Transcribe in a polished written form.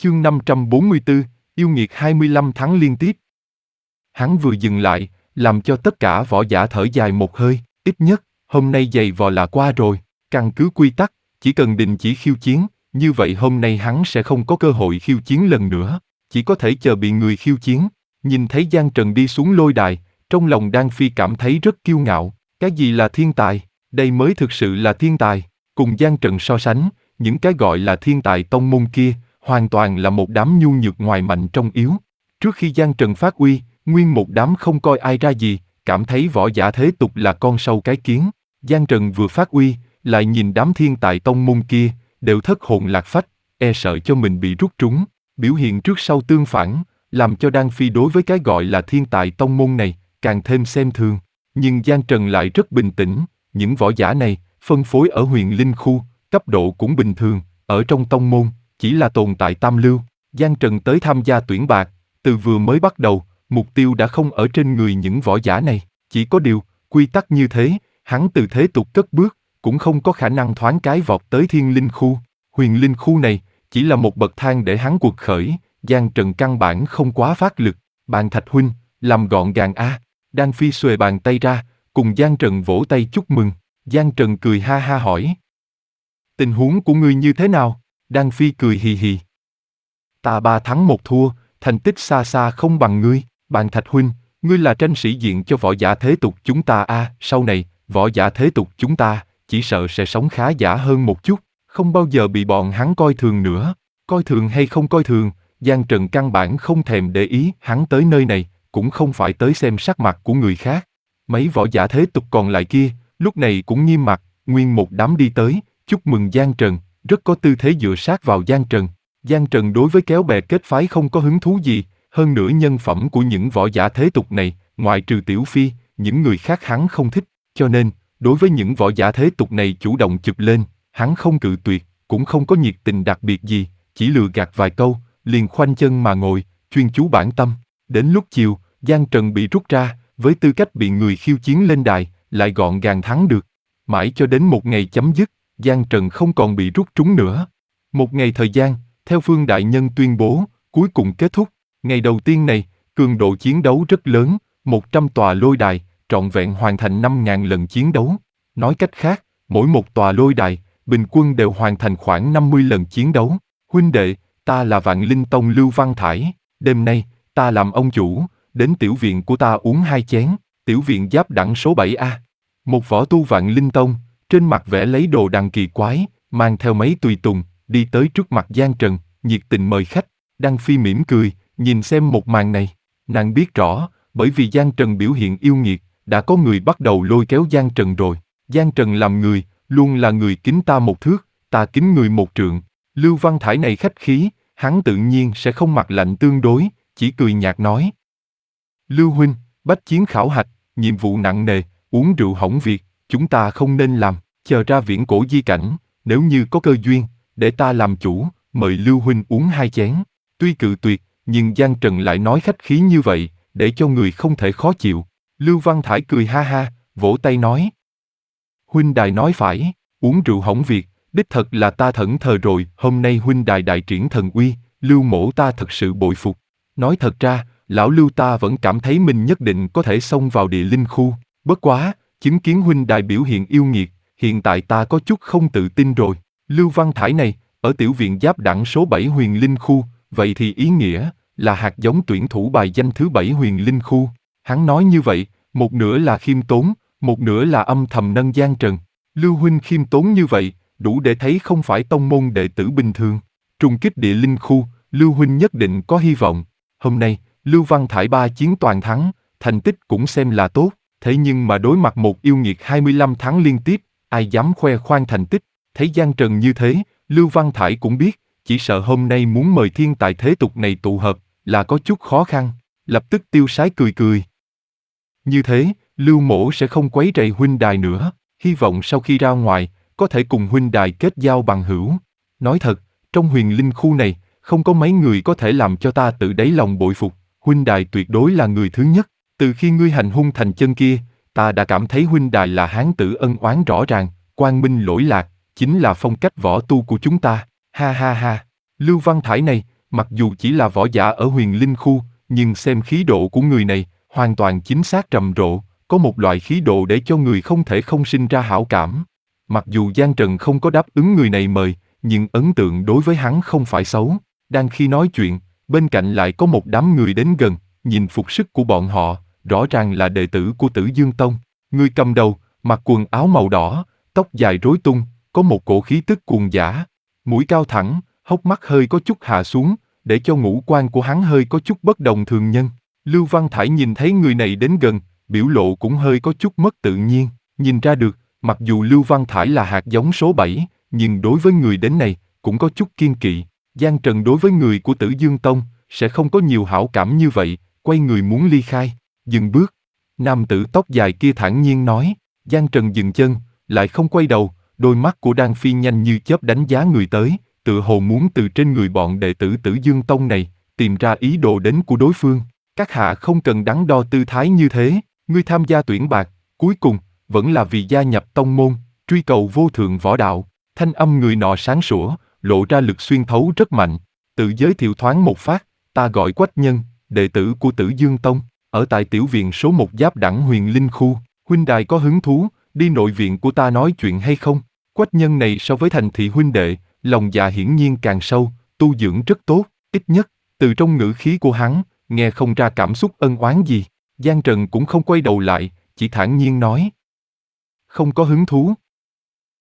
Chương 544, yêu nghiệt 25 tháng liên tiếp. Hắn vừa dừng lại, làm cho tất cả võ giả thở dài một hơi, ít nhất, hôm nay giày vò là qua rồi, căn cứ quy tắc, chỉ cần đình chỉ khiêu chiến, như vậy hôm nay hắn sẽ không có cơ hội khiêu chiến lần nữa, chỉ có thể chờ bị người khiêu chiến. Nhìn thấy Giang Trần đi xuống lôi đài, trong lòng Đan Phi cảm thấy rất kiêu ngạo, cái gì là thiên tài, đây mới thực sự là thiên tài, cùng Giang Trần so sánh, những cái gọi là thiên tài tông môn kia, hoàn toàn là một đám nhu nhược ngoài mạnh trong yếu. Trước khi Giang Trần phát uy, nguyên một đám không coi ai ra gì, cảm thấy võ giả thế tục là con sâu cái kiến. Giang Trần vừa phát uy, lại nhìn đám thiên tài tông môn kia, đều thất hồn lạc phách, e sợ cho mình bị rút trúng. Biểu hiện trước sau tương phản, làm cho Đan Phi đối với cái gọi là thiên tài tông môn này, càng thêm xem thường. Nhưng Giang Trần lại rất bình tĩnh, những võ giả này, phân phối ở huyền linh khu, cấp độ cũng bình thường, ở trong tông môn, chỉ là tồn tại tam lưu. Giang Trần tới tham gia tuyển bạc, từ vừa mới bắt đầu, mục tiêu đã không ở trên người những võ giả này, chỉ có điều, quy tắc như thế, hắn từ thế tục cất bước, cũng không có khả năng thoáng cái vọt tới thiên linh khu. Huyền linh khu này, chỉ là một bậc thang để hắn quật khởi, Giang Trần căn bản không quá phát lực. Bàn Thạch huynh, làm gọn gàng a. Đan Phi xuề bàn tay ra, cùng Giang Trần vỗ tay chúc mừng. Giang Trần cười ha ha hỏi. Tình huống của ngươi như thế nào? Đan Phi cười hì hì. Ta 3 thắng 1 thua, thành tích xa xa không bằng ngươi. Bàn Thạch huynh, ngươi là tranh sĩ diện cho võ giả thế tục chúng ta a. Sau này, võ giả thế tục chúng ta, chỉ sợ sẽ sống khá giả hơn một chút, không bao giờ bị bọn hắn coi thường nữa. Coi thường hay không coi thường, Giang Trần căn bản không thèm để ý, hắn tới nơi này, cũng không phải tới xem sắc mặt của người khác. Mấy võ giả thế tục còn lại kia, lúc này cũng nghiêm mặt, nguyên một đám đi tới, chúc mừng Giang Trần, rất có tư thế dựa sát vào Giang Trần. Giang Trần đối với kéo bè kết phái không có hứng thú gì, hơn nữa nhân phẩm của những võ giả thế tục này, ngoại trừ Tiểu Phi, những người khác hắn không thích, cho nên, đối với những võ giả thế tục này chủ động chụp lên, hắn không cự tuyệt, cũng không có nhiệt tình đặc biệt gì, chỉ lừa gạt vài câu, liền khoanh chân mà ngồi, chuyên chú bản tâm. Đến lúc chiều, Giang Trần bị rút ra, với tư cách bị người khiêu chiến lên đài, lại gọn gàng thắng được. Mãi cho đến một ngày chấm dứt, Giang Trần không còn bị rút trúng nữa. Một ngày thời gian, theo Phương Đại Nhân tuyên bố, cuối cùng kết thúc. Ngày đầu tiên này, cường độ chiến đấu rất lớn, 100 tòa lôi đài, trọn vẹn hoàn thành 5.000 lần chiến đấu. Nói cách khác, mỗi một tòa lôi đài, bình quân đều hoàn thành khoảng 50 lần chiến đấu. Huynh đệ, ta là Vạn Linh Tông Lưu Văn Thải, đêm nay, ta làm ông chủ, đến tiểu viện của ta uống 2 chén, tiểu viện giáp đẳng số 7A. Một võ tu Vạn Linh Tông, trên mặt vẽ lấy đồ đằng kỳ quái, mang theo mấy tùy tùng, đi tới trước mặt Giang Trần, nhiệt tình mời khách. Đan Phi mỉm cười, nhìn xem một màn này, nàng biết rõ, bởi vì Giang Trần biểu hiện yêu nghiệt, đã có người bắt đầu lôi kéo Giang Trần rồi. Giang Trần làm người, luôn là người kính ta 1 thước, ta kính người 1 trượng. Lưu Văn Thải này khách khí, hắn tự nhiên sẽ không mặt lạnh tương đối, chỉ cười nhạt nói. Lưu huynh, bách chiến khảo hạch, nhiệm vụ nặng nề, uống rượu hỏng việc, chúng ta không nên làm, chờ ra viễn cổ di cảnh, nếu như có cơ duyên, để ta làm chủ, mời Lưu huynh uống 2 chén. Tuy cự tuyệt, nhưng Giang Trần lại nói khách khí như vậy, để cho người không thể khó chịu. Lưu Văn Thải cười ha ha, vỗ tay nói. Huynh đài nói phải, uống rượu hỏng việc, đích thật là ta thẫn thờ rồi, hôm nay huynh đài đại triển thần uy, Lưu mỗ ta thật sự bội phục. Nói thật ra, lão Lưu ta vẫn cảm thấy mình nhất định có thể xông vào địa linh khu, bất quá, chứng kiến huynh đài biểu hiện yêu nghiệt, hiện tại ta có chút không tự tin rồi. Lưu Văn Thải này, ở tiểu viện giáp đẳng số 7 huyền linh khu, vậy thì ý nghĩa là hạt giống tuyển thủ bài danh thứ 7 huyền linh khu. Hắn nói như vậy, một nửa là khiêm tốn, một nửa là âm thầm nâng Giang Trần. Lưu huynh khiêm tốn như vậy, đủ để thấy không phải tông môn đệ tử bình thường. Trùng kích địa linh khu, Lưu huynh nhất định có hy vọng. Hôm nay, Lưu Văn Thải 3 chiến toàn thắng, thành tích cũng xem là tốt. Thế nhưng mà đối mặt một yêu nghiệt 25 tháng liên tiếp, ai dám khoe khoang thành tích. Thấy Giang Trần như thế, Lưu Văn Thải cũng biết, chỉ sợ hôm nay muốn mời thiên tài thế tục này tụ hợp, là có chút khó khăn. Lập tức tiêu sái cười cười. Như thế, Lưu mỗ sẽ không quấy rầy huynh đài nữa, hy vọng sau khi ra ngoài, có thể cùng huynh đài kết giao bằng hữu. Nói thật, trong huyền linh khu này, không có mấy người có thể làm cho ta tự đáy lòng bội phục, huynh đài tuyệt đối là người thứ nhất. Từ khi ngươi hành hung thành chân kia, ta đã cảm thấy huynh đài là hán tử ân oán rõ ràng, quang minh lỗi lạc, chính là phong cách võ tu của chúng ta. Ha ha ha, Lưu Văn Thải này, Mặc dù chỉ là võ giả ở huyền linh khu, nhưng xem khí độ của người này, hoàn toàn chính xác trầm rộ, có một loại khí độ để cho người không thể không sinh ra hảo cảm. Mặc dù Giang Trần không có đáp ứng người này mời, nhưng ấn tượng đối với hắn không phải xấu. Đang khi nói chuyện, bên cạnh lại có một đám người đến gần, nhìn phục sức của bọn họ, rõ ràng là đệ tử của Tử Dương Tông. Người cầm đầu, mặc quần áo màu đỏ, tóc dài rối tung, có một cổ khí tức cuồng dã. Mũi cao thẳng, hốc mắt hơi có chút hạ xuống, để cho ngũ quan của hắn hơi có chút bất đồng thường nhân. Lưu Văn Thải nhìn thấy người này đến gần, biểu lộ cũng hơi có chút mất tự nhiên. Nhìn ra được, mặc dù Lưu Văn Thải là hạt giống số 7, nhưng đối với người đến này, cũng có chút kiên kỵ. Giang Trần đối với người của Tử Dương Tông, sẽ không có nhiều hảo cảm như vậy, quay người muốn ly khai. Dừng bước. Nam tử tóc dài kia thản nhiên nói. Giang Trần dừng chân, lại không quay đầu, đôi mắt của Đan Phi nhanh như chớp đánh giá người tới, tựa hồ muốn từ trên người bọn đệ tử Tử Dương Tông này, tìm ra ý đồ đến của đối phương. Các hạ không cần đắn đo tư thái như thế, ngươi tham gia tuyển bạc, cuối cùng, vẫn là vì gia nhập tông môn, truy cầu vô thượng võ đạo. Thanh âm người nọ sáng sủa, lộ ra lực xuyên thấu rất mạnh. Tự giới thiệu thoáng một phát, ta gọi Quách Nhân, đệ tử của Tử Dương Tông, ở tại tiểu viện số 1 Giáp Đẳng Huyền Linh Khu. Huynh đài có hứng thú, đi nội viện của ta nói chuyện hay không? Quách Nhân này so với thành thị huynh đệ, lòng dạ hiển nhiên càng sâu, tu dưỡng rất tốt, ít nhất, từ trong ngữ khí của hắn, nghe không ra cảm xúc ân oán gì. Giang Trần cũng không quay đầu lại, chỉ thản nhiên nói. Không có hứng thú.